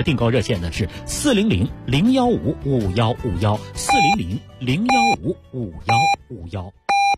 订购热线呢是400-015-5151，400-015-5151。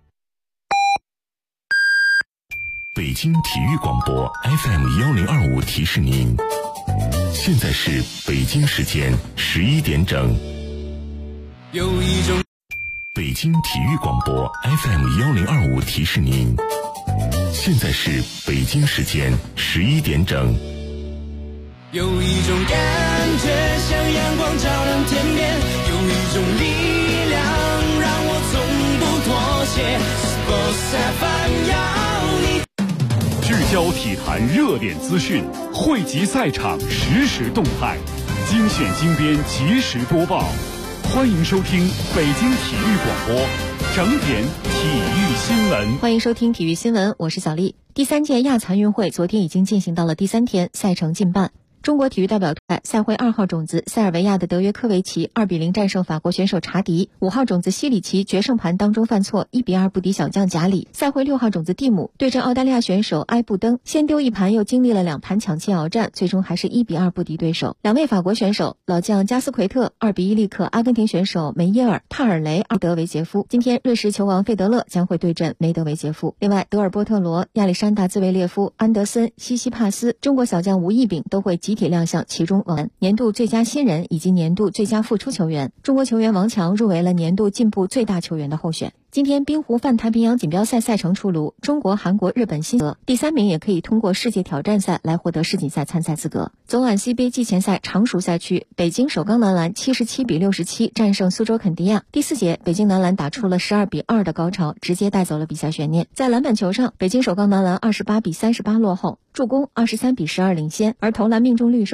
北京体育广播 FM1025 提示您，现在是北京时间11点整。 有一种北京体育广播 FM1025 提示您，现在是北京时间11点整。 有一种感觉像阳光照亮天边，有一种力量让我从不妥协。Sports FM 要你聚焦体坛热点资讯，汇集赛场实时动态，精选精编及时播报。欢迎收听北京体育广播整点体育新闻。 欢迎收听体育新闻，我是小丽。第3届亚残运会昨天已经进行到了第3天，赛程近半。中国体育代表队赛会2号种子塞尔维亚的德约科维奇2-0战胜法国选手查迪，5号种子西里奇决胜盘当中犯错1-2不敌小将贾里。赛会6号种子蒂姆对阵澳大利亚选手埃布登，先丢1盘又经历了2盘抢七鏖战，最终还是1-2不敌对手。2位法国选手老将加斯奎特2-1力克阿根廷选手梅耶尔，帕尔雷2德维杰夫。今天瑞士球王费德勒将会对阵梅德维杰夫。另外德尔波特罗、亚历山大兹维列夫、安德森、西西帕斯，中国小将吴亦丙都会集体亮相其中年度最佳新人以及年度最佳复出球员。中国球员王强入围了年度进步最大球员的候选。今天滨湖泛太平洋锦标赛赛程出炉，中国、韩国、日本新德第3名也可以通过世界挑战赛来获得世锦赛参赛资格。总揽 C 杯季前赛常熟赛区，北京首钢男篮77-67战胜苏州肯迪亚。第4节，北京男篮打出了12-2的高潮，直接带走了比赛悬念。在篮板球上，北京首钢男篮28-38落后，助攻23-12领先，而投篮命中率是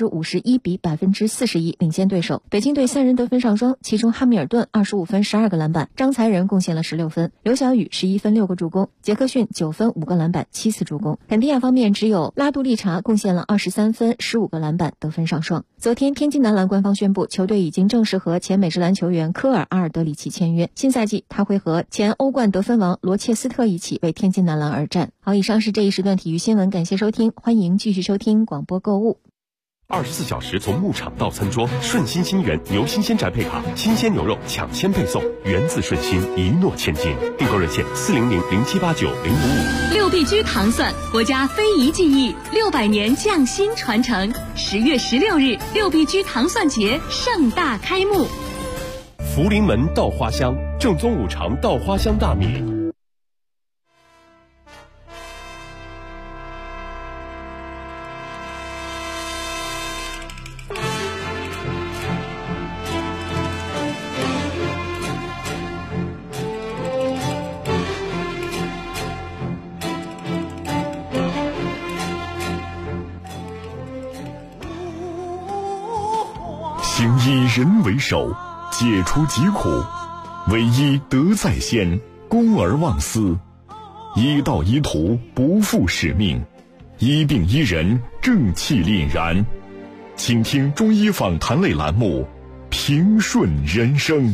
51%-41%领先对手。北京队3人得分上双，其中哈密尔顿25分12个篮板，张才仁贡献了16分，刘晓宇11分6个助攻，杰克逊9分5个篮板7次助攻。肯迪亚方面只有拉杜利查贡献了23分15个篮板，得分上双。昨天天津男篮官方宣布，球队已经正式和前美职篮球员科尔·阿尔德里奇签约，新赛季他会和前欧冠得分王罗切斯特一起为天津男篮而战。好，以上是这一时段体育新闻，感谢收听，欢迎继续收听广播购物。 24小时从牧场到餐桌，顺心新源牛新鲜宅配卡，新鲜牛肉抢先配送，源自顺心，一诺千金。订购热线400-0789-055。6必居糖蒜，国家非遗技艺，600年匠心传承。10月16日，6必居糖蒜节盛大开幕。福临门稻花香，正宗五常稻花香大米。 行以人为首，解除疾苦，唯一德在先，公而忘私，医道医途，不负使命，医病医人，正气凛然。请听中医访谈类栏目《平顺人生》。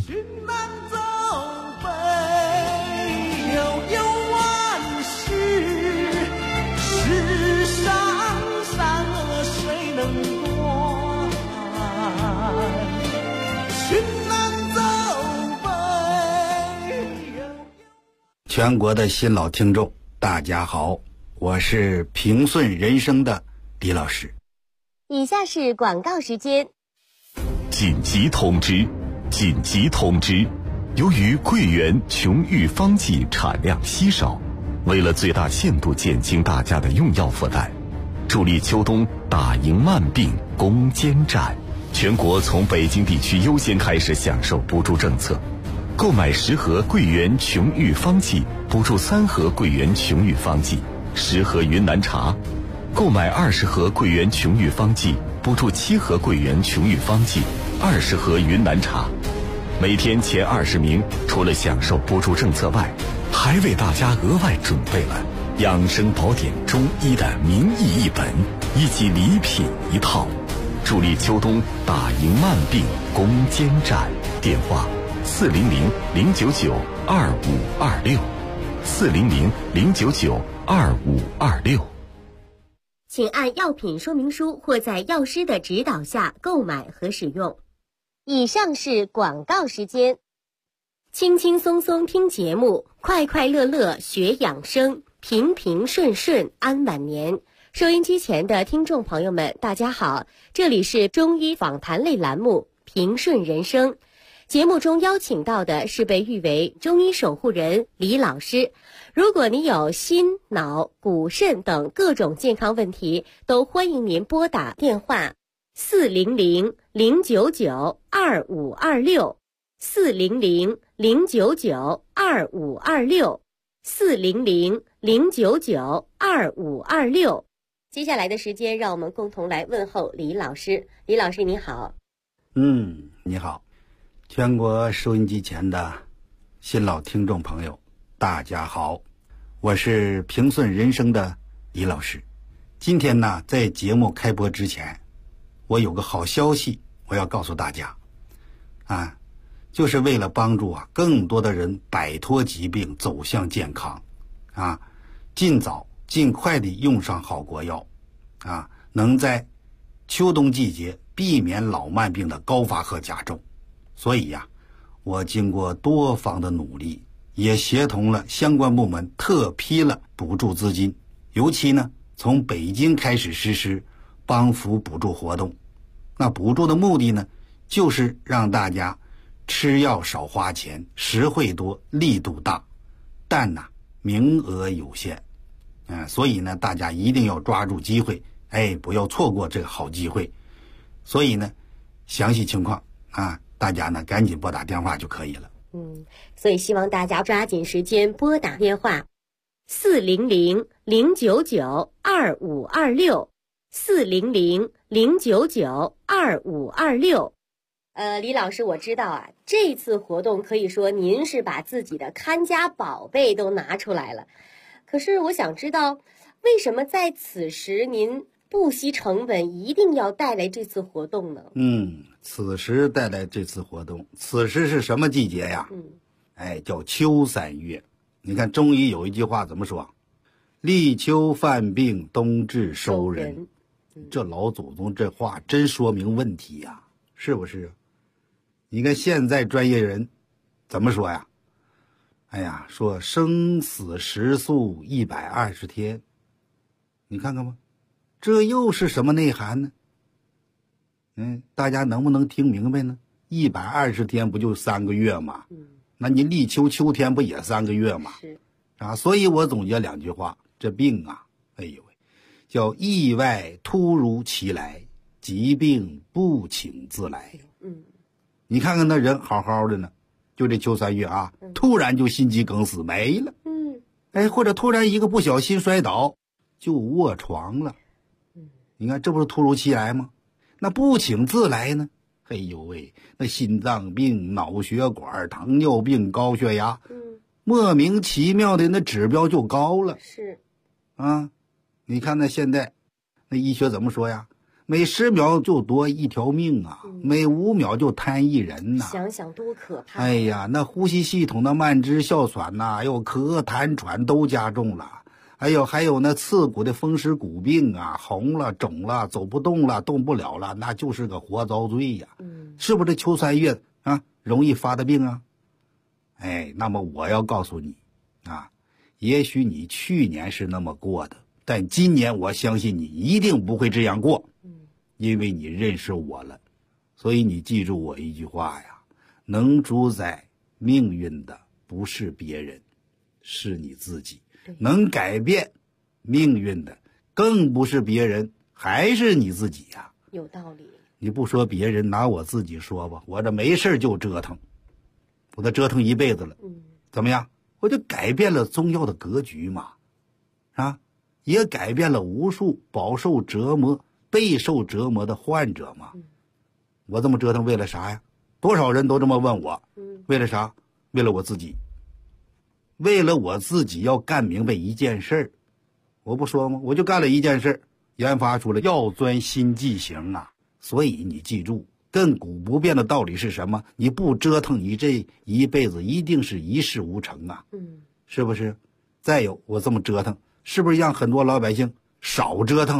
全国的新老听众大家好，我是平顺人生的李老师。 以下是广告时间。 紧急通知！紧急通知！由于桂圆琼玉方剂产量稀少，为了最大限度减轻大家的用药负担，助力秋冬打赢慢病攻坚战，全国从北京地区优先开始享受补助政策。购买10盒桂圆琼玉方剂，补助3盒桂圆琼玉方剂，10盒云南茶；购买20盒桂圆琼玉方剂，补助7盒桂圆琼玉方剂，20盒云南茶。每天前20名，除了享受补助政策外，还为大家额外准备了养生宝典中医的名医1本以及礼品1套，助力秋冬打赢慢病攻坚战。电话400-099-2526，400-099-2526。 请按药品说明书或在药师的指导下购买和使用。以上是广告时间。轻轻松松听节目，快快乐乐学养生，平平顺顺安晚年。收音机前的听众朋友们，大家好，这里是中医访谈类栏目平顺人生。节目中邀请到的是被誉为中医守护人李老师。如果你有心、脑、骨、肾等各种健康问题，都欢迎您拨打电话400-099-2526 400-099-2526 400-099-2526。接下来的时间，让我们共同来问候李老师。李老师你好。 你好，全国收音机前的新老听众朋友，大家好，我是平顺人生的李老师。今天呢，在节目开播之前，我有个好消息我要告诉大家就是为了帮助更多的人摆脱疾病，走向健康尽早尽快地用上好国药能在秋冬季节避免老慢病的高发和加重。所以我经过多方的努力，也协同了相关部门特批了补助资金，尤其呢从北京开始实施帮扶补助活动。那补助的目的呢，就是让大家吃药少花钱，实惠多，力度大，但名额有限所以呢大家一定要抓住机会，不要错过这个好机会。所以呢详细情况大家呢赶紧拨打电话就可以了。 所以希望大家抓紧时间拨打电话400-099-2526 400-099-2526。李老师，我知道这次活动可以说您是把自己的看家宝贝都拿出来了。可是我想知道，为什么在此时您不惜成本一定要带来这次活动呢？ 此时带来这次活动，此时是什么季节呀？叫秋3月。你看中医有一句话怎么说？立秋犯病，冬至收人。这老祖宗这话真说明问题呀，是不是？你看现在专业人怎么说呀？说生死时速120天，你看看吧，这又是什么内涵呢？大家能不能听明白呢？120天不就3个月吗？那你立秋秋天不也3个月吗？所以我总结2句话，这病叫意外突如其来，疾病不请自来。你看看那人好好的呢，就这秋3月突然就心肌梗死没了。或者突然一个不小心摔倒就卧床了。你看这不是突如其来吗？那不请自来呢？那心脏病、脑血管、糖尿病、高血压，莫名其妙的那指标就高了。你看那现在那医学怎么说呀？每10秒就夺1条命每5秒就瘫1人想想多可怕。 那呼吸系统的慢支、哮喘咳痰喘都加重了。还有那刺骨的风湿骨病红了肿了，走不动了，动不了了，那就是个活遭罪呀。是不是这秋3月容易发的病那么我要告诉你也许你去年是那么过的，但今年我相信你一定不会这样过。因为你认识我了。所以你记住我一句话能主宰命运的不是别人，是你自己。能改变命运的更不是别人，还是你自己有道理。 你不说别人，拿我自己说吧，我这没事就折腾，我都折腾一辈子了。怎么样？我就改变了中药的格局嘛，也改变了无数饱受折磨、备受折磨的患者嘛。我这么折腾为了啥呀？多少人都这么问我，为了啥？为了我自己。为了我自己要干明白一件事儿，我不说吗？我就干了一件事儿，研发出了药专新剂型所以你记住，亘古不变的道理是什么？你不折腾，你这一辈子一定是一事无成是不是？再有，我这么折腾，是不是让很多老百姓少折腾了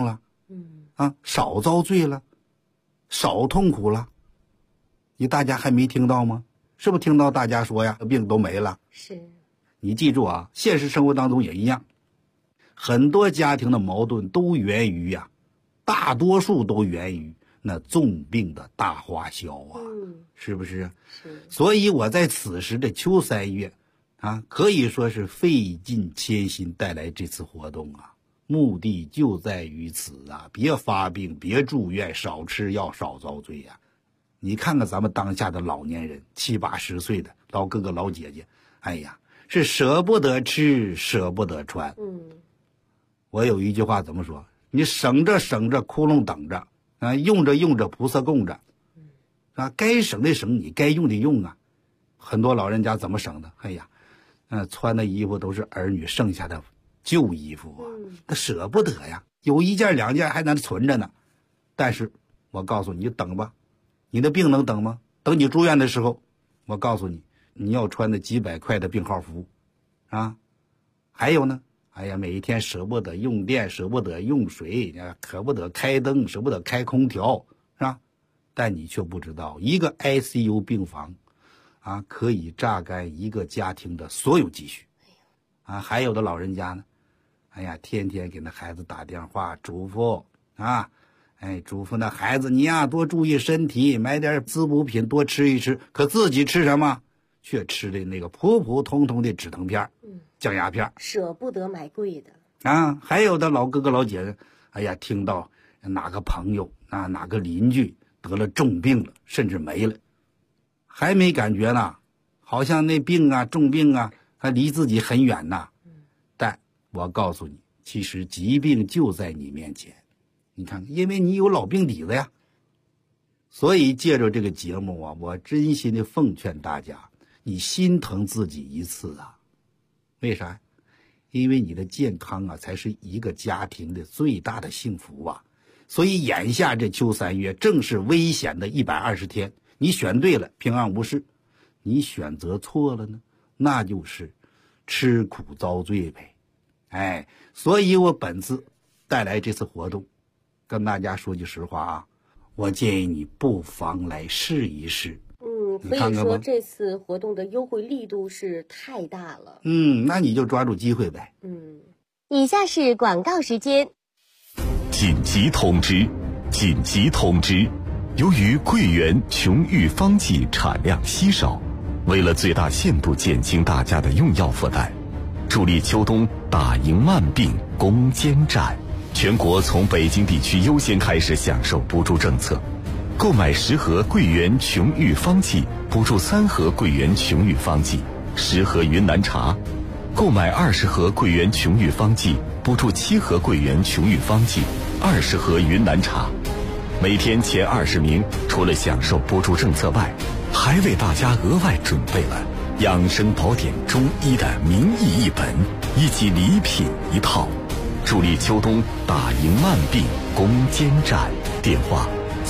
少遭罪了，少痛苦了。大家还没听到吗？是不是听到大家说呀，病都没了？ 是。 你记住啊，现实生活当中也一样，很多家庭的矛盾都源于大多数都源于那重病的大花销啊，是不是？ 是。 所以我在此时的秋3月可以说是费尽千辛带来这次活动目的就在于此别发病，别住院，少吃药，少遭罪你看看咱们当下的老年人，70、80岁的老哥哥老姐姐，是舍不得吃，舍不得穿。我有一句话怎么说？你省着省着，窟窿等着用着用着，菩萨供着该省的省，你该用的用很多老人家怎么省的？穿的衣服都是儿女剩下的旧衣服他舍不得呀，有1件2件还在那存着呢。但是我告诉你，等吧，你的病能等吗？等你住院的时候，我告诉你，你要穿的几百块的病号服还有呢，每一天舍不得用电，舍不得用水，舍不得开灯，舍不得开空调，是吧？但你却不知道，一个 ICU 病房可以榨干一个家庭的所有积蓄还有的老人家呢，天天给那孩子打电话嘱咐嘱咐那孩子，你多注意身体，买点滋补品多吃一吃。可自己吃什么？却吃的那个普普通通的止疼片降压片， 舍不得买贵的还有的老哥哥老姐姐，听到哪个朋友哪个邻居得了重病了，甚至没了，还没感觉呢，好像那病重病还离自己很远呢。但我告诉你，其实疾病就在你面前。你看，因为你有老病底子呀。所以借着这个节目我真心的奉劝大家，你心疼自己一次为啥？因为你的健康才是一个家庭的最大的幸福所以眼下这秋3月正是危险的120天，你选对了，平安无事；你选择错了呢，那就是吃苦遭罪呗。所以我本次带来这次活动，跟大家说句实话我建议你不妨来试一试。 可以说这次活动的优惠力度是太大了。 那你就抓住机会呗。 以下是广告时间。 紧急通知！紧急通知！由于桂圆琼玉方剂产量稀少，为了最大限度减轻大家的用药负担，助力秋冬打赢慢病攻坚战，全国从北京地区优先开始享受补助政策。购买10盒桂圆琼玉方剂，补助3盒桂圆琼玉方剂，10盒云南茶；购买20盒桂圆琼玉方剂，补助7盒桂圆琼玉方剂，20盒云南茶。每天前20名，除了享受补助政策外，还为大家额外准备了养生宝典中医的名医1本以及礼品1套，助力秋冬打赢慢病攻坚战。电话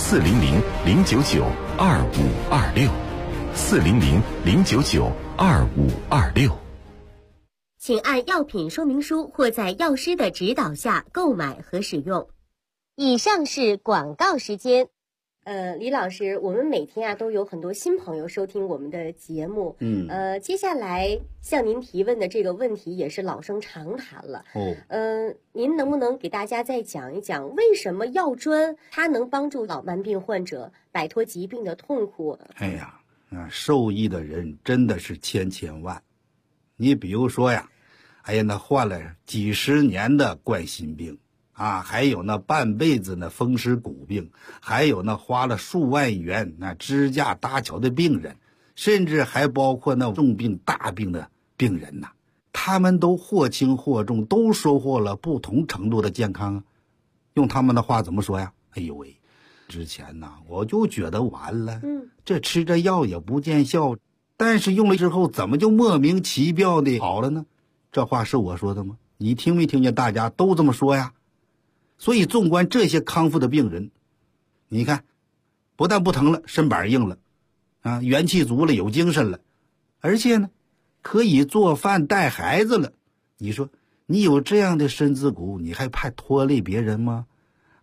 400-099-2526，400-099-2526。 请按药品说明书或在药师的指导下购买和使用。以上是广告时间。李老师，我们每天都有很多新朋友收听我们的节目。接下来向您提问的这个问题也是老生常谈了。您能不能给大家再讲一讲，为什么药砖它能帮助老慢病患者摆脱疾病的痛苦？ 受益的人真的是千千万。你比如说那患了几十年的冠心病还有那半辈子那风湿骨病，还有那花了数万元那支架搭桥的病人，甚至还包括那重病大病的病人他们都或轻或重，都收获了不同程度的健康用他们的话怎么说呀？之前我就觉得完了，这吃着药也不见效，但是用了之后怎么就莫名其妙的好了呢？这话是我说的吗？你听没听见大家都这么说呀？所以纵观这些康复的病人，你看不但不疼了，身板硬了元气足了，有精神了，而且呢可以做饭带孩子了。你说你有这样的身子骨，你还怕拖累别人吗？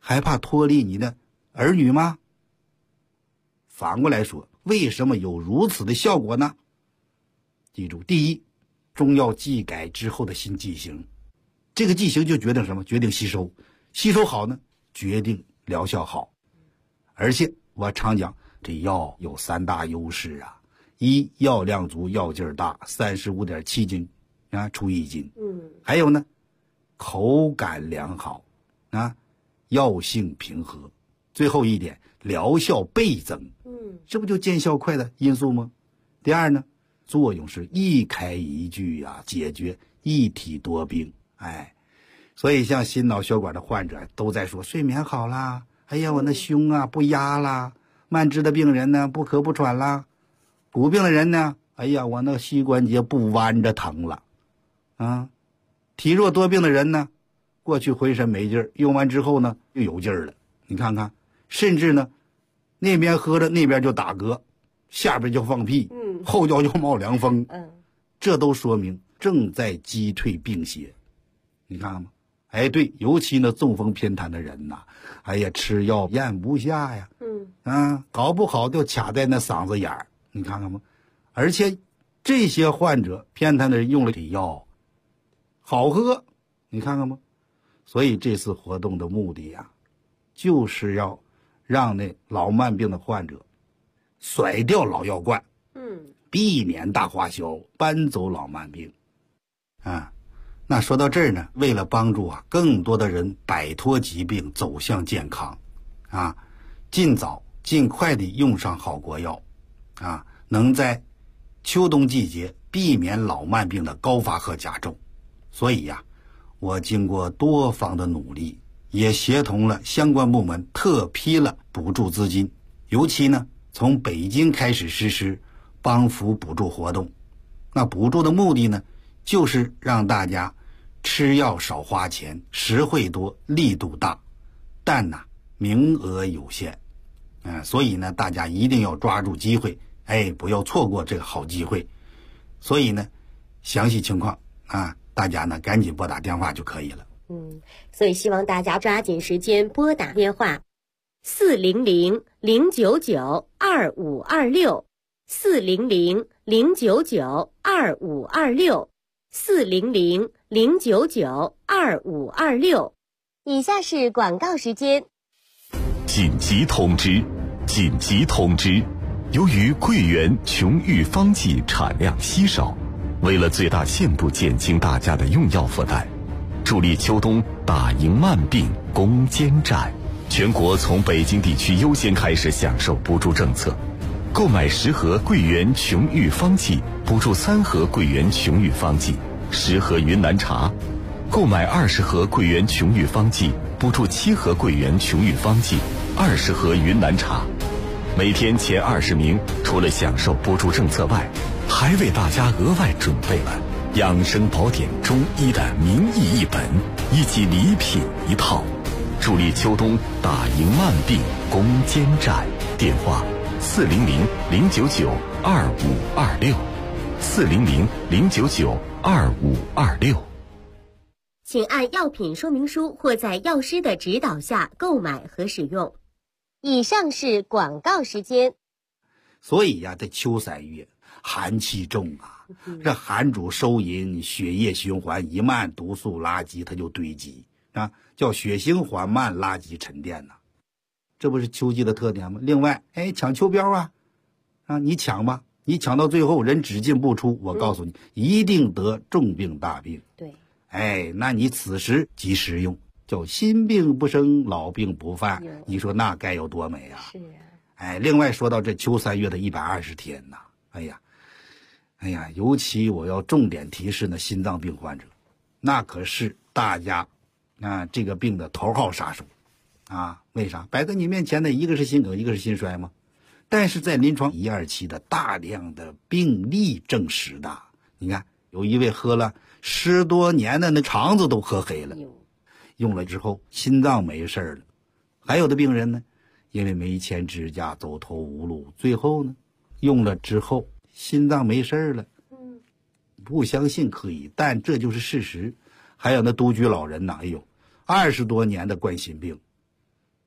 还怕脱离你的儿女吗？反过来说，为什么有如此的效果呢？记住，第一，中药剂改之后的新剂型，这个剂型就决定什么？决定吸收，吸收好呢，决定疗效好。而且我常讲，这药有3大优势啊：一，药量足，药劲儿大，35.7斤啊，除1斤。还有呢，口感良好啊，药性平和。最后一点，疗效倍增。这不就见效快的因素吗？第二呢，作用是一开一拒啊，解决一体多病。所以像心脑血管的患者都在说睡眠好啦，哎呀，我那胸啊不压啦，慢支的病人呢不咳不喘啦，骨病的人呢，哎呀，我那膝关节不弯着疼了啊，体弱多病的人呢，过去浑身没劲儿，用完之后呢又有劲儿了。你看看，甚至呢那边喝着那边就打嗝，下边就放屁，后脚就冒凉风，这都说明正在击退病邪。你看看吗？对，尤其那中风偏瘫的人呐，哎呀，吃药咽不下呀，搞不好就卡在那嗓子眼儿，你看看吗？而且这些患者偏瘫的人用了这药好喝，你看看吗？所以这次活动的目的呀，就是要让那老慢病的患者甩掉老药罐，避免大花销，搬走老慢病啊。那说到这儿呢，为了帮助更多的人摆脱疾病，走向健康啊，尽早尽快的用上好国药啊，能在秋冬季节避免老慢病的高发和加重。所以我经过多方的努力，也协同了相关部门特批了补助资金，尤其呢从北京开始实施帮扶补助活动。那补助的目的呢，就是让大家吃药少花钱，实惠多，力度大，但名额有限，所以呢大家一定要抓住机会，不要错过这个好机会。所以呢详细情况大家呢赶紧拨打电话就可以了。 所以希望大家抓紧时间拨打电话400-099-2526 400-099-2526 400-099-2526。以下是广告时间。 紧急通知！紧急通知！由于桂圆琼玉方剂产量稀少，为了最大限度减轻大家的用药负担，助力秋冬打赢慢病攻坚战，全国从北京地区优先开始享受补助政策。购买10盒桂圆琼玉方剂，补助3盒桂圆琼玉方剂，10盒云南茶；购买20盒桂圆琼玉方剂，补助7盒桂圆琼玉方剂，20盒云南茶。每天前20名，除了享受补助政策外，还为大家额外准备了养生宝典中医的名医1本以及礼品1套，助力秋冬打赢慢病攻坚战。电话400-099-2526 400-099-2526。 请按药品说明书或在药师的指导下购买和使用。以上是广告时间。 所以这秋3月寒气重这寒主收引，血液循环一慢，毒素垃圾它就堆积叫血行缓慢，垃圾沉淀这不是秋季的特点吗？另外抢秋膘你抢吧，你抢到最后人只进不出，我告诉你一定得重病大病。 对， 那你此时及时用，叫新病不生，老病不犯，你说那该有多美是另外说到这秋3月的120天尤其我要重点提示呢，心脏病患者，那可是大家这个病的头号杀手为啥？摆在你面前的一个是心梗，一个是心衰吗？但是在临床1、2期的大量的病例证实的，你看有一位喝了10多年的，那肠子都喝黑了，用了之后心脏没事了。还有的病人呢，因为没钱支架，走投无路，最后呢用了之后心脏没事了。不相信可以，但这就是事实。还有那独居老人20多年的冠心病，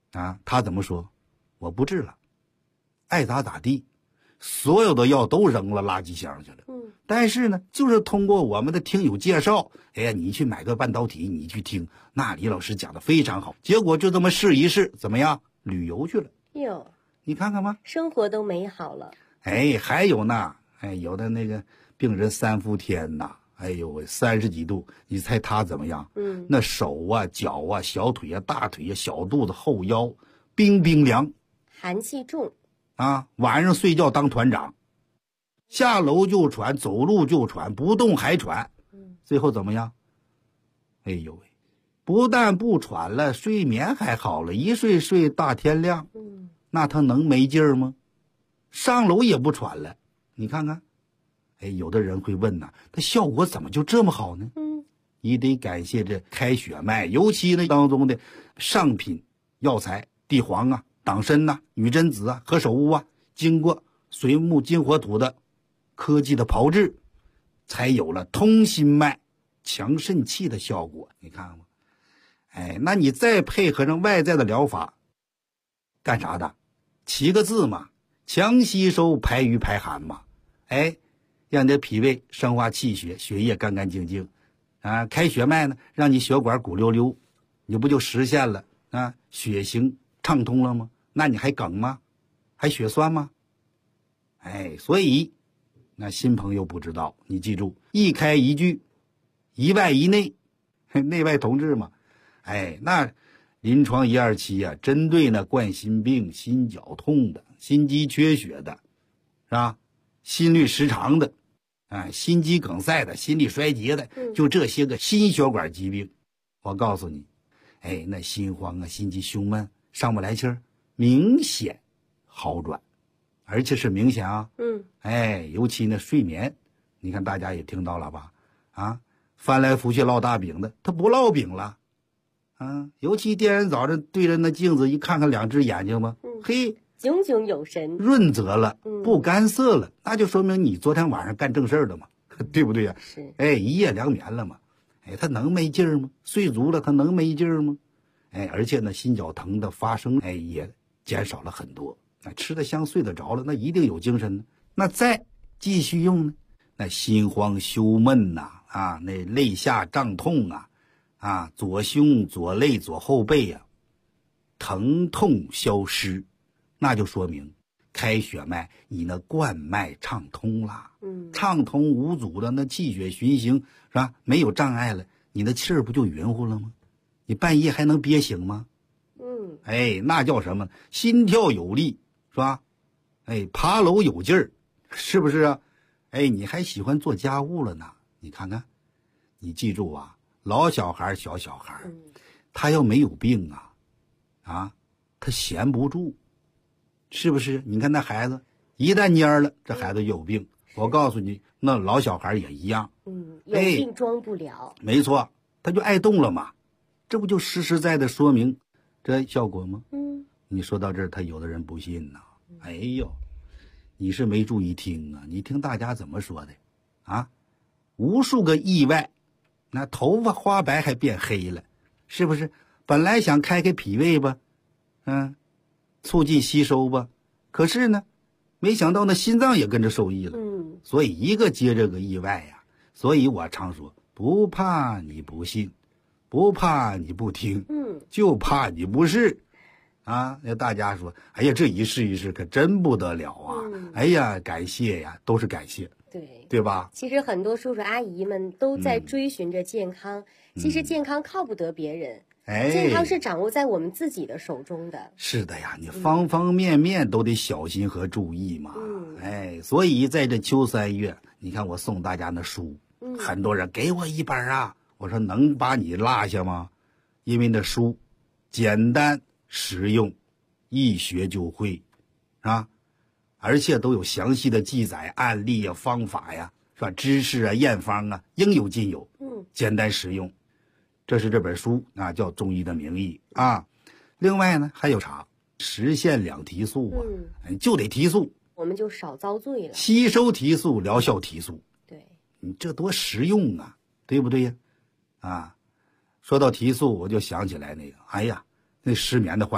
他怎么说？我不治了，爱咋咋地，所有的药都扔了垃圾箱去了。但是呢，就是通过我们的听友介绍，哎呀，你去买个半导体，你去听，那李老师讲的非常好。结果就这么试一试，怎么样？旅游去了。 哟， 你看看吧， 生活都美好了。 哎，还有呢，哎，有的那个病人3伏天呐，哎呦喂，30几度，你猜他怎么样？那手啊、脚啊、小腿啊、大腿啊、小肚子、后腰，冰冰凉， 寒气重啊！晚上睡觉当团长，下楼就喘，走路就喘，不动还喘，最后怎么样？哎呦喂，不但不喘了，睡眠还好了，一睡大天亮。那他能没劲儿吗？上楼也不喘了，你看看。哎，有的人会问呐，它效果怎么就这么好呢？你得感谢这开血脉，尤其呢当中的上品药材地黄啊、党参呐、女贞子啊、何首乌啊，经过水木金火土的科技的炮制，才有了通心脉、强肾气的效果。你看看吗？哎，那你再配合上外在的疗法，干啥的？7个字嘛，强吸收、排瘀、排寒嘛。哎，让你的脾胃生化气血，血液干干净净，开血脉呢，让你血管鼓溜溜，你不就实现了血行畅通了吗？那你还梗吗？还血栓吗？哎，所以那新朋友不知道，你记住，一开一拒，1外1内，内外同治嘛。哎，那临床127啊，针对呢冠心病、心绞痛的、心肌缺血的，是吧？心律失常的，心肌梗塞的、心力衰竭的，就这些个心血管疾病，我告诉你，哎，那心慌啊、心悸、胸闷、上不来气儿，明显好转，而且是明显啊。哎，尤其呢睡眠，你看大家也听到了吧？翻来覆去烙大饼的，他不烙饼了。尤其第二天早上对着那镜子一看看2只眼睛吧，嘿， 炯炯有神， 润泽了，不干涩了，那就说明你昨天晚上干正事儿了嘛，对不对呀？ 是， 哎，一夜良眠了嘛，哎，他能没劲儿吗？睡足了他能没劲儿吗？哎，而且呢，心绞疼的发生，哎，也减少了很多。吃得香睡得着了，那一定有精神呢。那再继续用呢，那心慌羞闷呐，那肋下胀痛啊，左胸、左肋、左后背疼痛消失，那就说明开血脉，你那冠脉畅通了，畅通无阻的，那气血循行是吧？没有障碍了，你的气儿不就匀乎了吗？你半夜还能憋醒吗？哎，那叫什么？心跳有力是吧？哎，爬楼有劲儿，是不是啊？哎，你还喜欢做家务了呢？你看看，你记住啊，老小孩、小小孩，他要没有病他闲不住，是不是？你看那孩子一旦蔫了，这孩子有病。我告诉你，那老小孩也一样。 有病装不了。 没错，他就爱动了嘛，这不就实实在在说明这效果吗？你说到这儿，他有的人不信呐。哎呦，你是没注意听啊！你听大家怎么说的无数个意外，那头发花白还变黑了，是不是？本来想开脾胃吧，促进吸收吧，可是呢，没想到那心脏也跟着受益了。所以一个接着个意外呀。所以我常说，不怕你不信，不怕你不听，就怕你不试。那大家说，哎呀，这一试一试可真不得了啊！哎呀，感谢呀，都是感谢，对吧？ 其实很多叔叔阿姨们都在追寻着健康，其实健康靠不得别人，健康是掌握在我们自己的手中的。 是的呀，你方方面面都得小心和注意嘛。所以在这秋3月，你看我送大家那书，很多人给我一本啊，我说能把你落下吗？因为那书简单实用，一学就会而且都有详细的记载、案例方法呀，是吧？知识验方应有尽有，简单实用。这是这本书叫《中医的名义》另外呢，还有啥？实现2提速就得提速， 我们就少遭罪了。 吸收提速，疗效提速， 对， 你这多实用啊，对不对呀？说到提速，我就想起来那个，哎呀，那失眠的患者，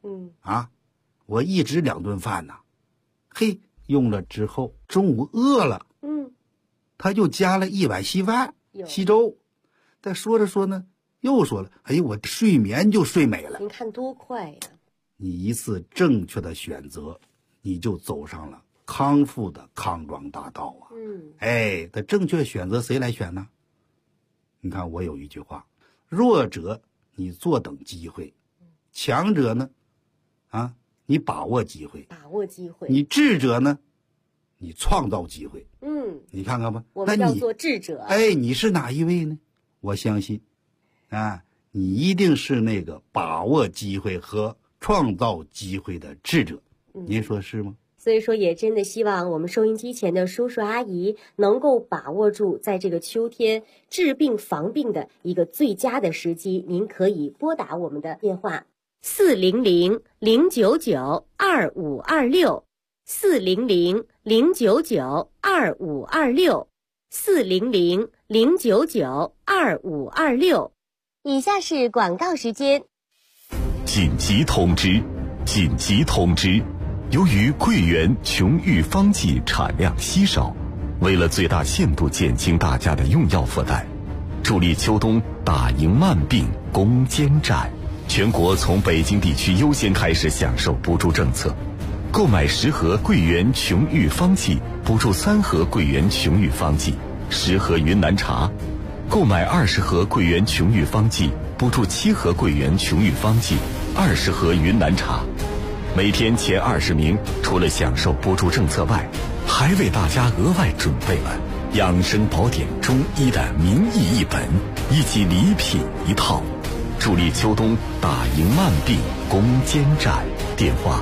我一直2顿饭呢，嘿，用了之后中午饿了，他就加了1碗稀饭稀粥。但说着说呢，又说了，哎，我睡眠就睡美了。 您看多快呀！ 你一次正确的选择，你就走上了康复的康庄大道啊！这正确选择谁来选呢？你看我有一句话，弱者你坐等机会，强者呢，你把握机会，你智者呢，你创造机会。你看看吧， 我们要做智者。 你是哪一位呢？我相信，你一定是那个把握机会和创造机会的智者。您说是吗？ 所以说也真的希望我们收音机前的叔叔阿姨能够把握住在这个秋天治病防病的一个最佳的时机。您可以拨打我们的电话400-099-2526，400-099-2526。以下是广告时间。 紧急通知！紧急通知！由于桂圆琼玉方剂产量稀少，为了最大限度减轻大家的用药负担，助力秋冬打赢慢病攻坚战，全国从北京地区优先开始享受补助政策。购买10盒桂圆琼玉方剂，补助3盒桂圆琼玉方剂，10盒云南茶；购买20盒桂圆琼玉方剂，补助7盒桂圆琼玉方剂，20盒云南茶。每天前20名，除了享受补助政策外，还为大家额外准备了养生宝典中医的名医1本，以及礼品1套，助力秋冬打赢慢病攻坚战。电话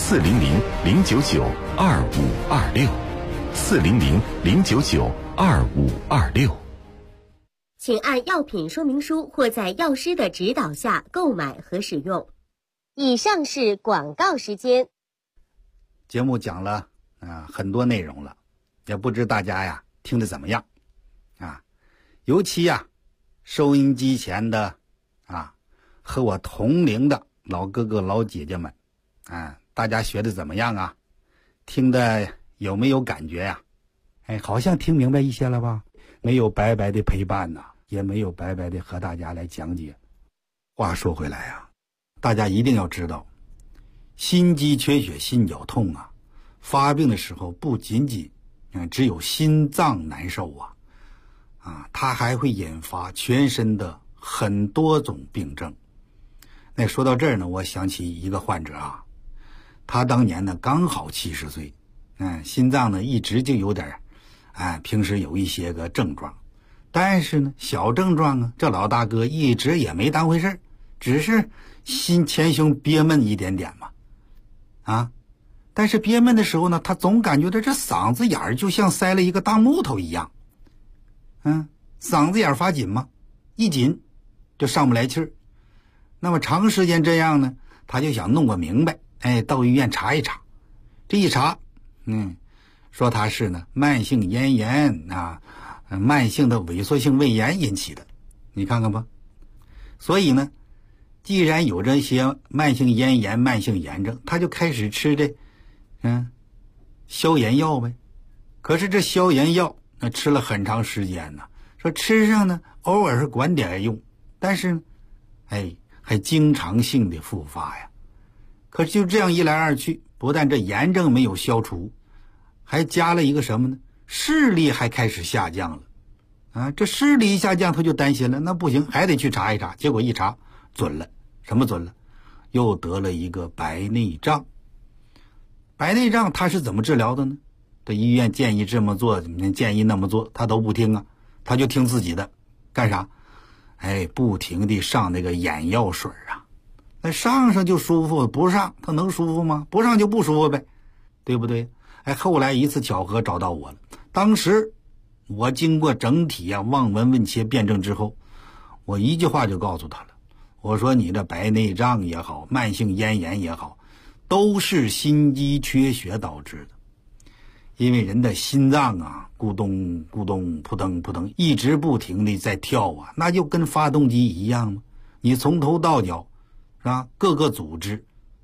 400-099-2526，400-099-2526。 请按药品说明书或在药师的指导下购买和使用。以上是广告时间。 节目讲了很多内容了，也不知大家听得怎么样尤其收音机前的和我同龄的老哥哥老姐姐们大家学得怎么样听得有没有感觉好像听明白一些了吧？没有白白的陪伴也没有白白的和大家来讲解。话说回来大家一定要知道，心肌缺血心绞痛发病的时候不仅仅只有心脏难受它还会引发全身的很多种病症。那说到这儿呢，我想起一个患者他当年呢刚好70岁，心脏呢一直就有点平时有一些个症状，但是呢小症状这老大哥一直也没当回事，只是前胸憋闷一点点嘛但是憋闷的时候呢，他总感觉到这嗓子眼儿就像塞了一个大木头一样嗓子眼发紧嘛，一紧就上不来气儿。那么长时间这样呢，他就想弄个明白，到医院查一查。这一查说他是呢慢性咽炎慢性的萎缩性胃炎引起的。你看看吧，所以呢既然有这些慢性咽炎慢性炎症，他就开始吃这消炎药呗。可是这消炎药吃了很长时间说吃上呢偶尔是管点用，但是呢还经常性的复发可是就这样一来二去，不但这炎症没有消除，还加了一个什么呢？视力还开始下降了这视力一下降，他就担心了，那不行，还得去查一查。结果一查准了。什么准了？又得了一个白内障。白内障他是怎么治疗的呢？这医院建议这么做，建议那么做，他都不听他就听自己的。干啥？不停地上那个眼药水那上就舒服，不上他能舒服吗？不上就不舒服呗，对不对？后来一次巧合找到我了。当时我经过整体望闻问切辩证之后，我一句话就告诉他了，我说你这白内障也好，慢性咽炎也好，都是心肌缺血导致的。因为人的心脏咕咚咕咚扑腾扑腾一直不停地在跳那就跟发动机一样嘛。你从头到脚是吧，各个组织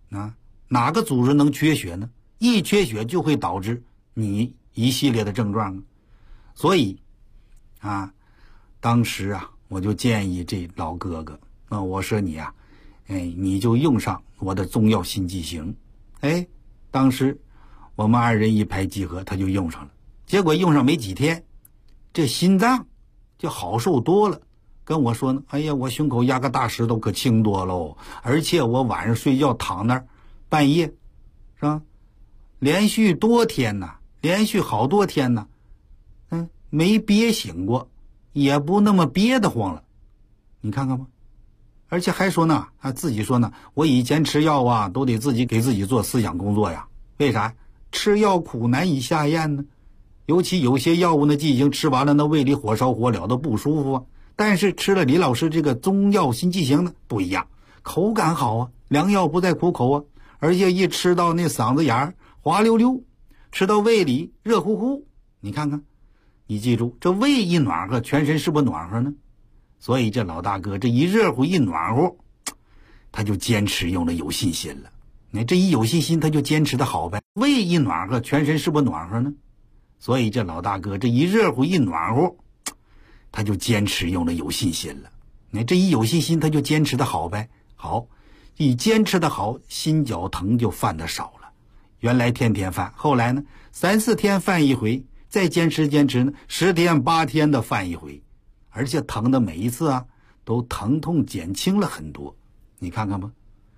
哪个组织能缺血呢？一缺血就会导致你一系列的症状。所以当时我就建议这老哥哥，我说你你就用上我的中药心剂型。当时我们二人一拍即合，他就用上了。结果用上没几天，这心脏就好受多了，跟我说呢，哎呀，我胸口压个大石头可轻多喽，而且我晚上睡觉躺那儿，半夜是吧，连续好多天呢，没憋醒过，也不那么憋得慌了，你看看吧。而且还说呢，自己说呢，我以前吃药都得自己给自己做思想工作呀。为啥？吃药苦难以下咽呢？尤其有些药物呢，剂型吃完了，那胃里火烧火燎的不舒服但是吃了李老师这个中药心剂型呢，不一样，口感好良药不再苦口而且一吃到那嗓子眼滑溜溜，吃到胃里热乎乎。你看看，你记住，这胃一暖和，全身是不是暖和呢？所以这老大哥这一热乎一暖和，他就坚持用了有信心了。你这一有信心，他就坚持的好呗。胃一暖和，全身是不是暖和呢？所以这老大哥这一热乎一暖和，他就坚持用了有信心了。你这一有信心，他就坚持的好呗。好，一坚持的好，心绞疼就犯的少了。原来天天犯，后来呢3、4天犯一回，再坚持呢10天8天的犯一回，而且疼的每一次都疼痛减轻了很多。你看看吧。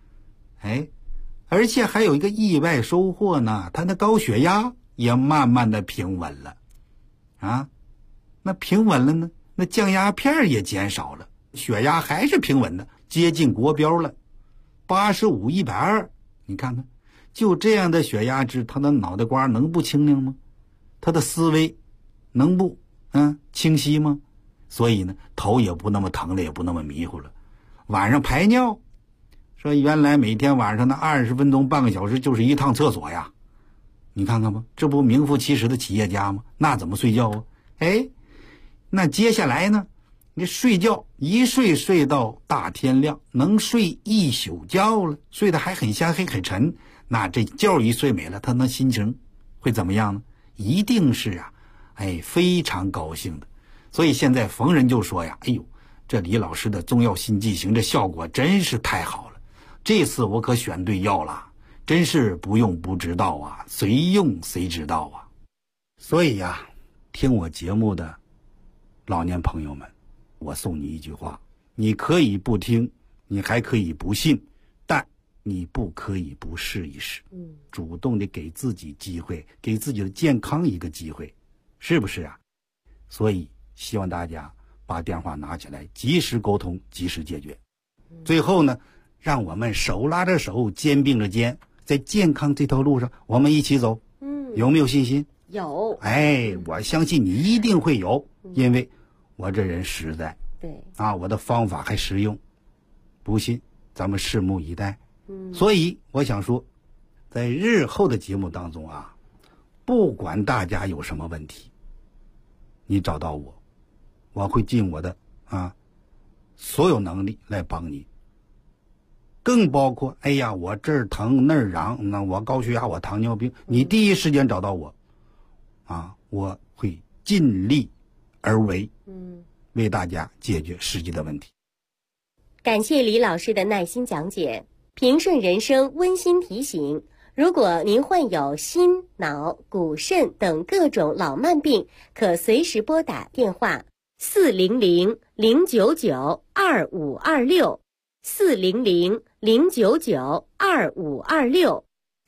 而且还有一个意外收获呢，他的高血压也慢慢的平稳了那平稳了呢，那降压片也减少了，血压还是平稳的，接近国标了，85、120。你看看，就这样的血压值，他的脑袋瓜能不清亮吗？他的思维能不清晰吗？所以呢，头也不那么疼了，也不那么迷糊了。晚上排尿，说原来每天晚上的20分钟半个小时就是一趟厕所呀。你看看吧，这不名副其实的企业家吗？那怎么睡觉那接下来呢，你睡觉一睡到大天亮，能睡一宿觉了，睡得还很香很沉。那这觉一睡没了，他那心情会怎么样呢？一定是非常高兴的。所以现在逢人就说呀，哎呦，这李老师的中药心剂型这效果真是太好了，这次我可选对药了，真是不用不知道谁用谁知道所以听我节目的老年朋友们，我送你一句话，你可以不听，你还可以不信，但你不可以不试一试，主动的给自己机会，给自己的健康一个机会，是不是所以希望大家把电话拿起来，及时沟通，及时解决。最后呢，让我们手拉着手，肩并着肩，在健康这条路上我们一起走。有没有信心？ 有。 我相信你一定会有，因为我这人实在， 对我的方法还实用，不信咱们拭目以待。所以我想说，在日后的节目当中不管大家有什么问题，你找到我，我会尽我的所有能力来帮你。更包括我这儿疼那儿痒，那我高血压，我糖尿病，你第一时间找到我我会尽力而为，为大家解决实际的问题。 感谢李老师的耐心讲解。平顺人生温馨提醒，如果您患有心、脑、骨肾等各种老慢病，可随时拨打电话400-099-2526 400-099-2526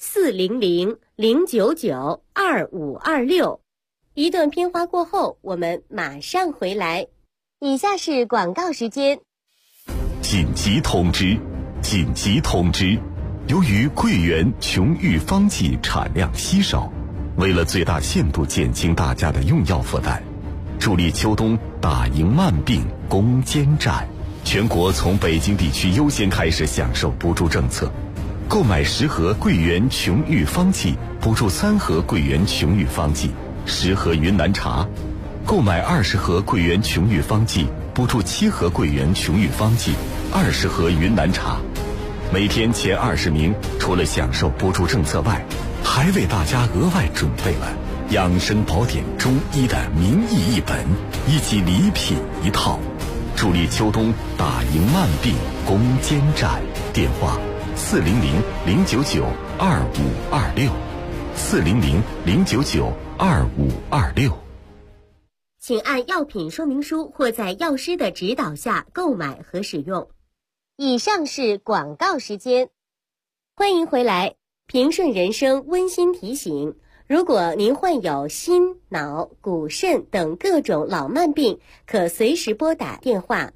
400-099-2526。一段片花过后，我们马上回来。以下是广告时间。 紧急通知！紧急通知！由于桂圆琼玉方剂产量稀少，为了最大限度减轻大家的用药负担，助力秋冬打赢慢病攻坚战，全国从北京地区优先开始享受补助政策。购买10盒桂圆琼玉方剂，补助3盒桂圆琼玉方剂，10盒云南茶；购买20盒桂圆琼玉方剂，补助7盒桂圆琼玉方剂，20盒云南茶。 每天前20名除了享受补助政策外，还为大家额外准备了养生宝典中医的名医一本以及礼品一套，助力秋冬打赢慢病攻坚战。电话400-099-2526，400-099-2526。 请按药品说明书或在药师的指导下购买和使用。以上是广告时间。欢迎回来，平顺人生温馨提醒，如果您患有心、脑、骨、肾等各种老慢病，可随时拨打电话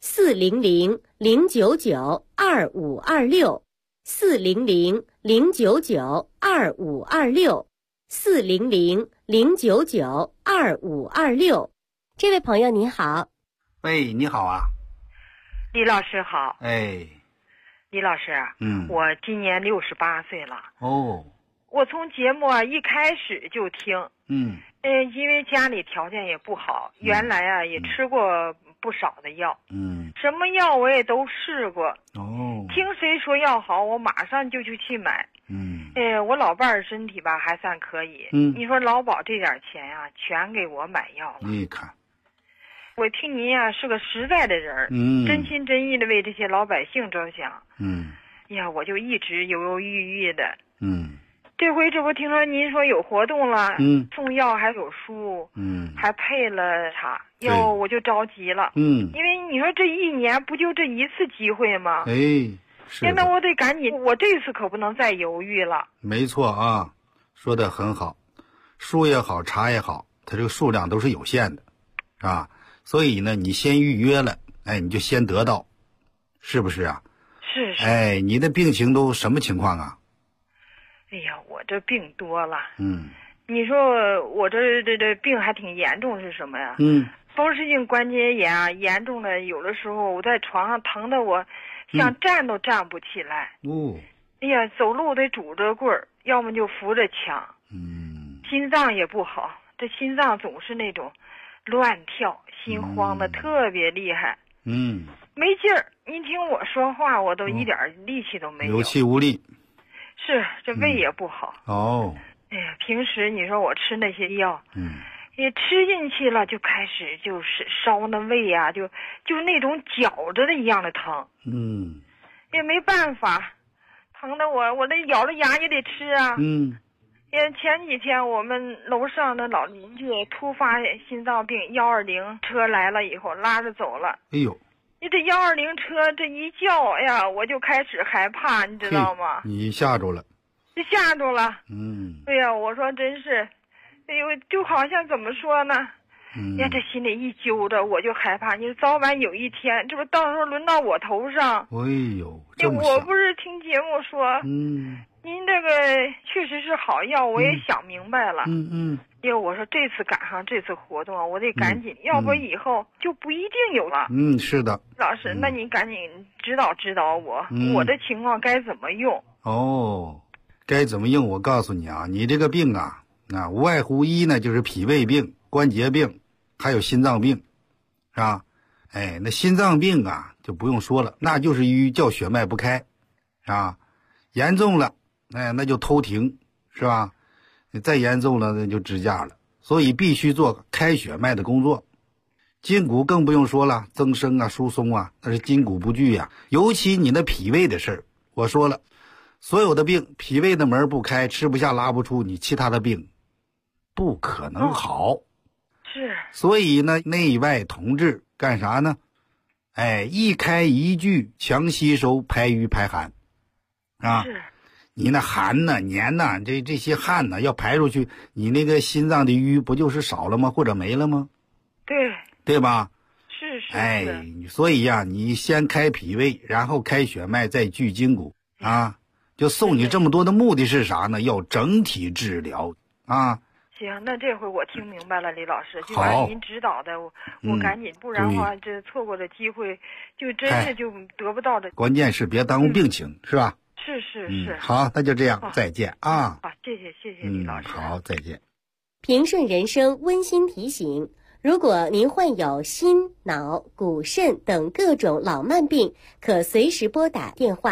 400-099-2526，400-099-2526。这位朋友你好。 喂，你好啊。 李老师好。 哎， 李老师，我今年68岁了。 哦， 我从节目一开始就听。因为家里条件也不好，原来也吃过不少的药。什么药我也都试过。 哦， 听谁说药好，我马上就去买。我老伴儿身体吧还算可以。你说劳保这点钱呀，全给我买药了。 你看。 我听您呀是个实在的人，真心真意的为这些老百姓着想。呀，我就一直犹犹豫豫的。这回这不听说您说有活动了，送药还有书，还配了茶，哟，我就着急了。因为你说这一年不就这一次机会吗？ 哎，是。 那我得赶紧，我这次可不能再犹豫了。 没错啊，说得很好，书也好，茶也好，它这个数量都是有限的，是吧？所以呢，你先预约了，哎，你就先得到，是不是啊？ 是。 哎，你的病情都什么情况啊？ 哎呀，我这病多了。你说我这病还挺严重，是什么呀？风湿性关节炎啊，严重的有的时候我在床上疼的我想站都站不起来。哎呀，走路得拄着棍儿，要么就扶着墙。心脏也不好，这心脏总是那种乱跳，心慌的特别厉害。没劲儿，您听我说话，我都一点力气都没有， 有气无力。 是，这胃也不好。哎呀，平时你说我吃那些药，也吃进去了，就开始就是烧那胃啊，就那种绞着的一样的疼。也没办法，疼的我那咬着牙也得吃啊。也前几天我们楼上的老邻居突发心脏病，120车来了以后拉着走了。 哎呦， 你这120车这一叫，哎呀，我就开始害怕，你知道吗？ 你吓着了。 就吓着了。哎呀，我说真是，哎呦，就好像怎么说呢？呀，这心里一揪着，我就害怕。你说早晚有一天，这不到时候轮到我头上。 哎呦，这么我不是听节目说，您这个确实是好药，我也想明白了。呀，我说这次赶上这次活动啊，我得赶紧，要不以后就不一定有了。 是的。 老师，那您赶紧指导指导我，我的情况该怎么用？ 该怎么用？我告诉你啊，你这个病啊，无外乎一呢就是脾胃病、关节病，还有心脏病，是吧？哎，那心脏病啊就不用说了，那就是叫血脉不开，是吧？严重了，哎，那就偷停，是吧？再严重了，那就支架了。所以必须做开血脉的工作。筋骨更不用说了，增生啊、疏松啊，那是筋骨不具呀。尤其你的脾胃的事儿，我说了，所有的病，脾胃的门不开，吃不下拉不出，你其他的病不可能好。 是。所以呢，内外同治，干啥呢？哎，一开一聚，强吸收，排瘀排寒，啊。 是。 你那寒呐、黏呐、这些汗呐，要排出去，你那个心脏的瘀不就是少了吗？或者没了吗？对吧？ 是。 哎，所以呀，你先开脾胃，然后开血脉，再聚筋骨啊。就送你这么多的目的是啥呢？要整体治疗啊。 行，那这回我听明白了，李老师，就按您指导的，我赶紧，不然的话，这错过的机会，就真是就得不到的。 关键是别耽误病情，是吧？ 是。 好，那就这样，再见啊！ 好，谢谢李老师。 好，再见。 平顺人生温馨提醒：如果您患有心、脑、骨、肾等各种老慢病，可随时拨打电话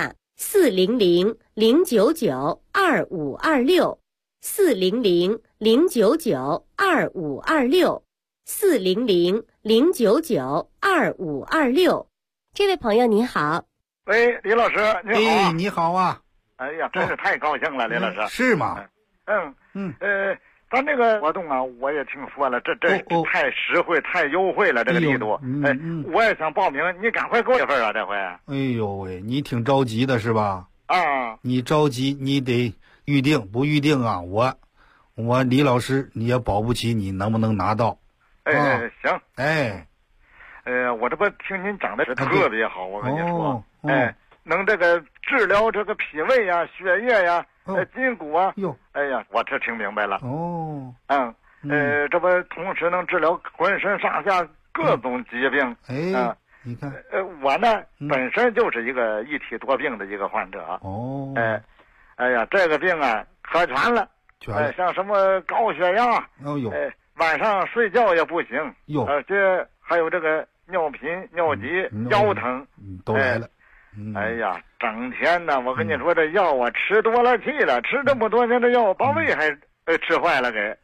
400-099-2526，400-099-2526。这位朋友你好。 喂，李老师你好。 哎，你好啊。 哎呀，真是太高兴了，李老师。 是吗？ 咱这个活动啊，我也听说了，这太实惠、太优惠了，这个力度。我也想报名，你赶快给我一份啊，这回。 哎呦喂，你挺着急的是吧？ 啊， 你着急，你得预定，不预定啊，我李老师你也保不齐你能不能拿到。 行。我这不听您讲的是特别好，我跟你说，能这个治疗这个脾胃呀、血液呀、筋骨啊。哎呀，我这听明白了。这不同时能治疗浑身上下各种疾病。 你看， 我呢本身就是一个一体多病的一个患者。哎呀，这个病啊可全了。像什么高血压，晚上睡觉也不行，而且还有这个尿频、尿急、腰疼， 都来了。 哎呀，整天呢，我跟你说这药啊吃多了气了，吃这么多年的药，把胃还吃坏了给。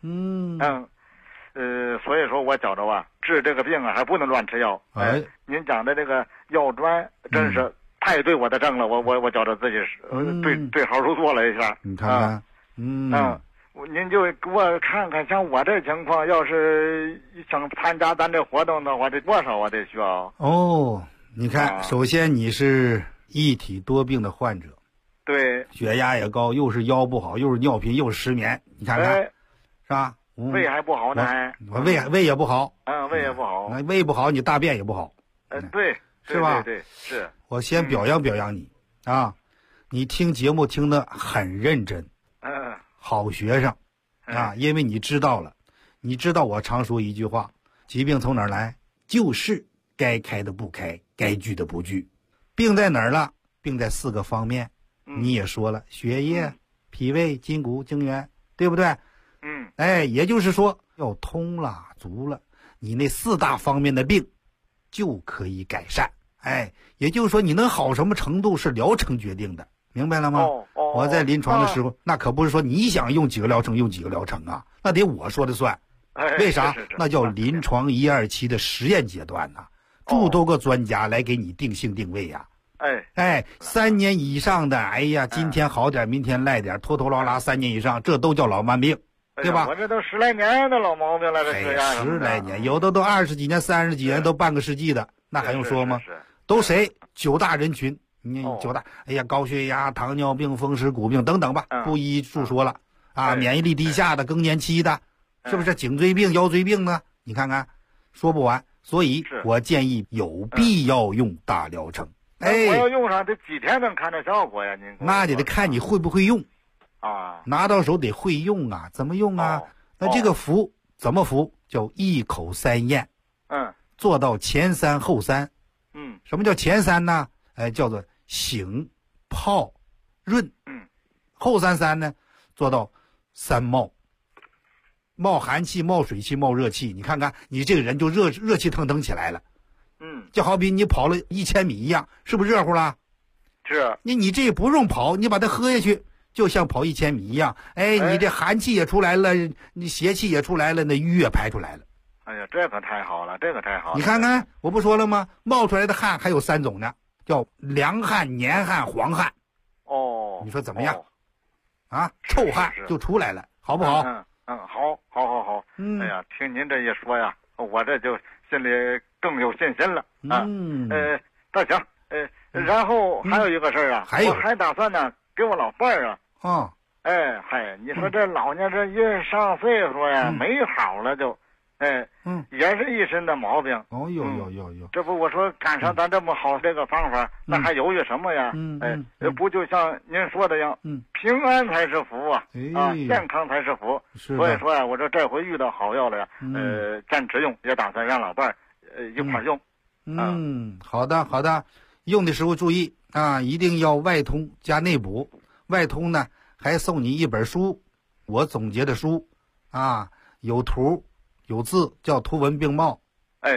所以说我觉着啊，治这个病啊还不能乱吃药。您讲的这个药砖真是太对我的症了，我觉着自己是对号入座了一下。 你看看， 您就给我看看，像我这情况，要是想参加咱这活动的话，这多少我得需要？ 你看，首先你是一体多病的患者， 对， 血压也高，又是腰不好，又是尿频，又是失眠，你看看，是吧？ 胃还不好呢， 胃也不好， 胃也不好， 胃不好，你大便也不好， 对， 是吧？ 对，是。 我先表扬你啊，你听节目听得很认真，好学生啊，因为你知道了，你知道我常说一句话，疾病从哪儿来？就是该开的不开，该拒的不拒。病在哪儿了？病在4个方面，你也说了，血液、脾胃、筋骨、精元，对不对？也就是说要通了、足了，你那4大方面的病就可以改善。也就是说你能好什么程度是疗程决定的，明白了吗？我在临床的时候，那可不是说你想用几个疗程用几个疗程啊，那得我说的算。为啥？那叫临床1、2期的实验阶段呢，诸多个专家来给你定性定位呀。3年以上的，哎呀，今天好点，明天赖点，拖拖拉拉3年以上，这都叫老慢病，对吧？ 我这都10来年的老毛病了，这血压 10来年，有的都20几年、30几年，都半个世纪的，那还用说吗？都谁？9大人群，你9大，哎呀，高血压、糖尿病、风湿骨病等等吧，不一一述说了啊。免疫力低下的、更年期的，是不是？颈椎病、腰椎病呢？你看看，说不完。所以我建议有必要用大疗程。 我要用上这几天能看着效果呀？您那得看你会不会用啊， 拿到手得会用啊。怎么用啊？那这个服怎么服？叫1口3咽，做到前3后3。什么叫前3呢？叫做醒、泡、润。后3呢，做到3冒，冒寒气、冒水气、冒热气。你看看，你这个人就热气腾腾起来了。就好比你跑了1000米一样，是不是热乎了？ 是。 你这不用跑，你把它喝下去，就像跑1000米一样。你这寒气也出来了，你邪气也出来了，那瘀也排出来了。 哎呀，这可太好了，这个太好了！ 你看看，我不说了吗？冒出来的汗还有3种呢，叫凉汗、黏汗、黄汗。你说怎么样？臭汗就出来了，好不好？ 好。哎呀，听您这一说呀，我这就心里更有信心了啊。那行，然后还有一个事儿啊，我还打算呢给我老伴儿啊。你说这老年这一上岁数呀，没好了就。也是一身的毛病。这不我说赶上咱这么好这个方法，那还犹豫什么呀？不就像您说的样，平安才是福啊！健康才是福。所以说呀，我这回遇到好药了呀，坚持用，也打算让老伴儿一块用。 好的，用的时候注意啊，一定要外通加内补。外通呢，还送你一本书，我总结的书啊，有图。有字，叫图文并茂。